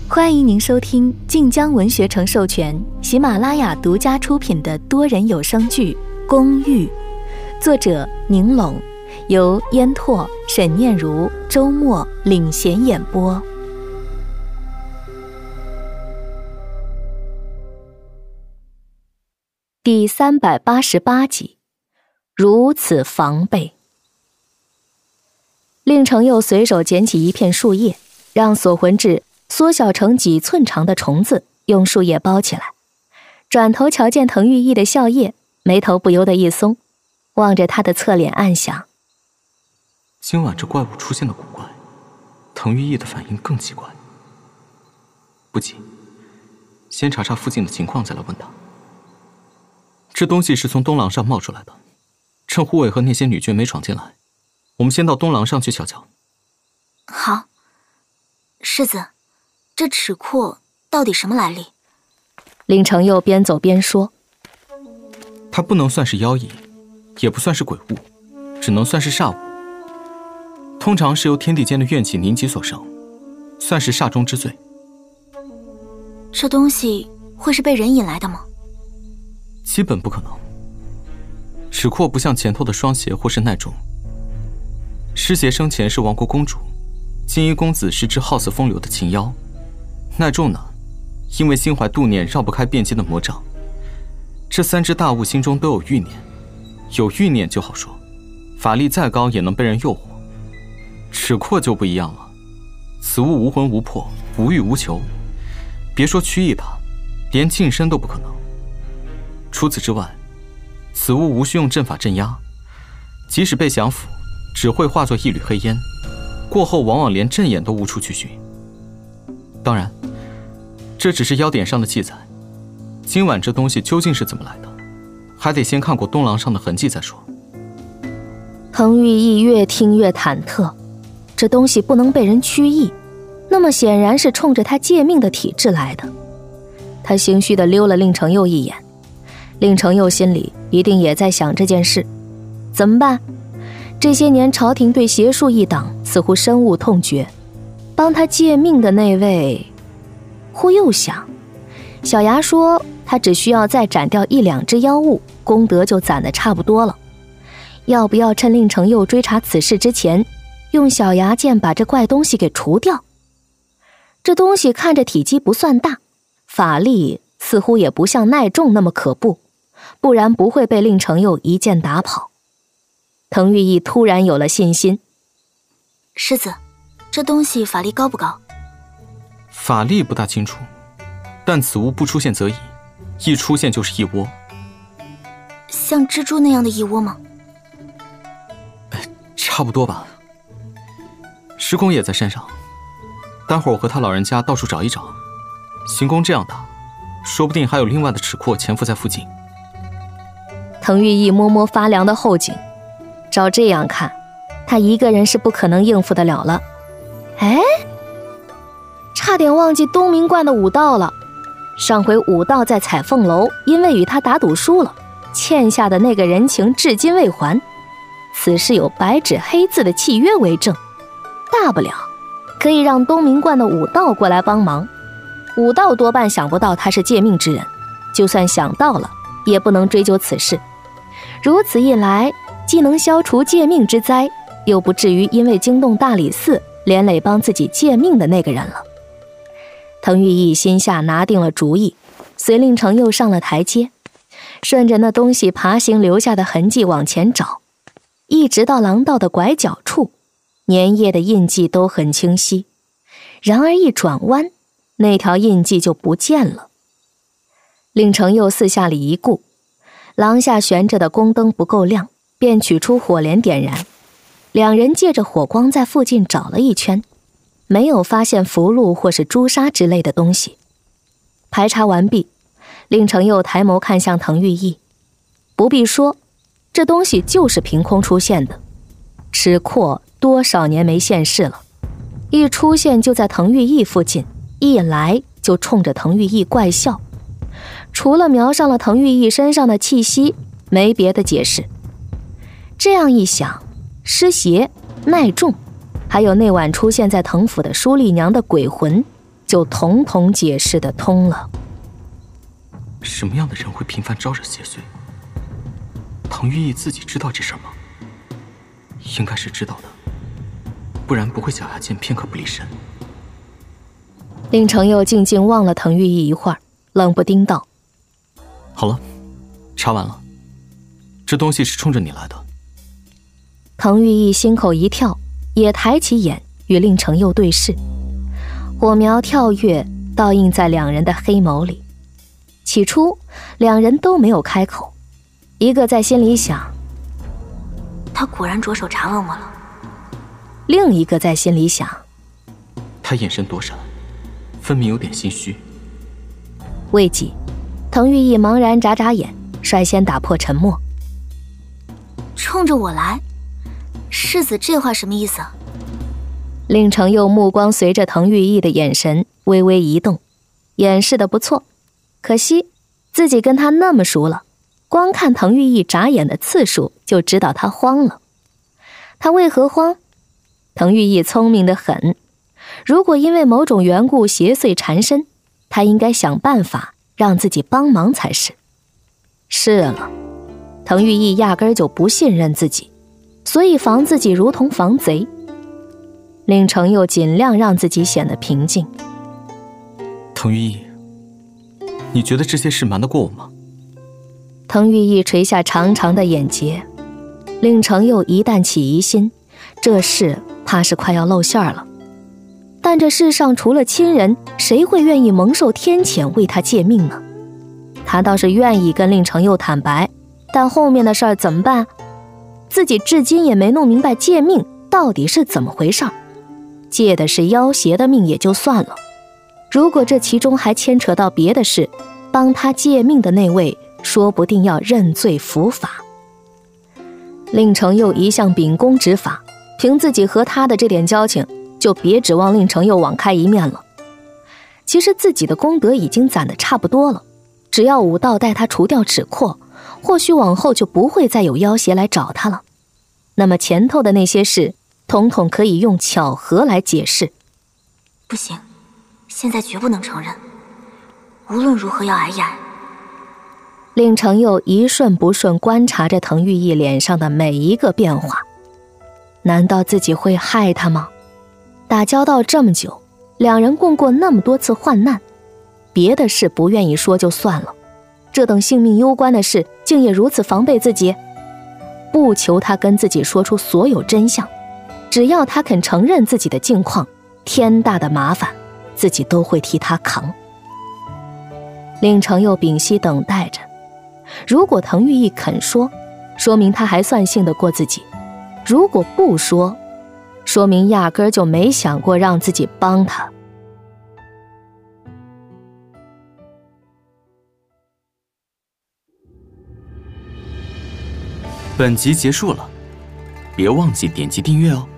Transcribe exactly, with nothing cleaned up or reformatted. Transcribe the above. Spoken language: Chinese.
欢迎您收听晋江文学城授权、喜马拉雅独家出品的多人有声剧《公寓》，作者宁拢，由烟拓、沈念如、周末领衔演播。第三百八十八集，如此防备。令程又随手捡起一片树叶，让锁魂质缩小成几寸长的虫子，用树叶包起来。转头瞧见滕玉意的笑靥，眉头不由得一松，望着他的侧脸暗想： 今晚这怪物出现的古怪，滕玉意的反应更奇怪。不急，先查查附近的情况再来问他。这东西是从东廊上冒出来的，趁护卫和那些女眷没闯进来，我们先到东廊上去瞧瞧。 好。世子，这齿廓到底什么来历？ 令程又边走边说： 它不能算是妖异，也不算是鬼物，只能算是煞物。通常是由天地间的怨气凝集所生，算是煞中之最。 这东西会是被人引来的吗？ 基本不可能。齿廓不像前头的双邪或是奈仲。尸邪生前是亡国公主，金衣公子是只好似风流的禽妖，奈仲呢，因为心怀妒念绕不开变机的魔障。这三只大物心中都有欲念，有欲念就好说，法力再高也能被人诱惑。齿廓就不一样了，此物无魂无魄，无欲无求，别说驱役它，连近身都不可能。除此之外，此物无需用阵法镇压，即使被降服，只会化作一缕黑烟，过后往往连阵眼都无处去寻。当然，这只是妖典上的记载，今晚这东西究竟是怎么来的，还得先看过东廊上的痕迹再说。 滕玉意越听越忐忑，这东西不能被人驱役，那么显然是冲着他借命的体质来的。他心虚地溜了令程又一眼，令程又心里一定也在想这件事，怎么办？这些年朝廷对邪术一党似乎深恶痛绝，帮他借命的那位，忽又想，小牙说他只需要再斩掉一两只妖物，功德就攒得差不多了。要不要趁令程又追查此事之前，用小牙剑把这怪东西给除掉？这东西看着体积不算大，法力似乎也不像奈仲那么可怖，不然不会被令程又一剑打跑。滕玉意突然有了信心。 世子，这东西法力高不高？ 法力不大清楚，但此物不出现则已，一出现就是一窝。 像蜘蛛那样的一窝吗？ 差不多吧。师公也在山上，待会儿我和他老人家到处找一找。行宫这样大，说不定还有另外的齿廓潜伏在附近。 滕玉意摸摸发凉的后颈，照这样看，他一个人是不可能应付得了了。哎，差点忘记东明观的武道了。上回武道在彩凤楼因为与他打赌输了，欠下的那个人情至今未还，此事有白纸黑字的契约为证，大不了可以让东明观的武道过来帮忙。武道多半想不到他是借命之人，就算想到了也不能追究此事。如此一来，既能消除借命之灾，又不至于因为惊动大理寺连累帮自己借命的那个人了。滕玉意心下拿定了主意，随令程又上了台阶，顺着那东西爬行留下的痕迹往前找，一直到廊道的拐角处，粘液的印记都很清晰。然而一转弯，那条印记就不见了。令程又四下里一顾，廊下悬着的宫灯不够亮，便取出火镰点燃。两人借着火光在附近找了一圈，没有发现符箓或是朱砂之类的东西。排查完毕，令程又抬眸看向滕玉意。不必说，这东西就是凭空出现的。齿廓多少年没现世了，一出现就在滕玉意附近，一来就冲着滕玉意怪笑。除了瞄上了滕玉意身上的气息，没别的解释。这样一想，尸邪、奈仲，还有那晚出现在滕府的舒丽娘的鬼魂， 就统统解释得通了。 什么样的人会频繁招惹邪祟？唐玉毅自己知道这事吗？应该是知道的，不然不会咬牙剑片刻不离身。 令程佑静静望了滕玉毅一会儿，冷不丁道： 好了，查完了，这东西是冲着你来的。 滕玉毅心口一跳，也抬起眼与令程佑对视，火苗跳跃，倒映在两人的黑眸里。起初两人都没有开口，一个在心里想， 他果然着手查问我了， 另一个在心里想， 他眼神躲闪，分明有点心虚。 未几，滕玉毅茫然眨眨眼，率先打破沉默： 冲着我来？世子这话什么意思？ 令程佑目光随着滕玉毅的眼神微微移动，掩饰得不错。可惜自己跟他那么熟了，光看滕玉毅眨眼的次数就知道他慌了。他为何慌？滕玉毅聪明得很，如果因为某种缘故邪祟缠身，他应该想办法让自己帮忙才是。是了，滕玉毅压根儿就不信任自己，所以防自己如同防贼。令程佑尽量让自己显得平静。 滕玉毅，你觉得这些事瞒得过我吗？ 滕玉毅垂下长长的眼睫，令程佑一旦起疑心，这事怕是快要露馅了。但这世上除了亲人，谁会愿意蒙受天谴为他借命呢？他倒是愿意跟令程佑坦白，但后面的事儿怎么办？自己至今也没弄明白借命到底是怎么回事。借的是妖邪的命也就算了，如果这其中还牵扯到别的事，帮他借命的那位说不定要认罪伏法。令程佑一向秉公执法，凭自己和他的这点交情，就别指望令程佑网开一面了。其实自己的功德已经攒得差不多了，只要武道带他除掉齿廓，或许往后就不会再有妖邪来找他了。那么前头的那些事，统统可以用巧合来解释。 不行，现在绝不能承认，无论如何要挨压。 令程佑一瞬不瞬观察着滕玉毅脸上的每一个变化，难道自己会害他吗？打交道这么久，两人共过那么多次患难，别的事不愿意说就算了，这等性命攸关的事，竟也如此防备自己。不求他跟自己说出所有真相，只要他肯承认自己的境况，天大的麻烦自己都会替他扛。令程佑屏息等待着，如果滕玉毅肯说，说明他还算信得过自己；如果不说，说明压根儿就没想过让自己帮他。 本集结束了，别忘记点击订阅哦。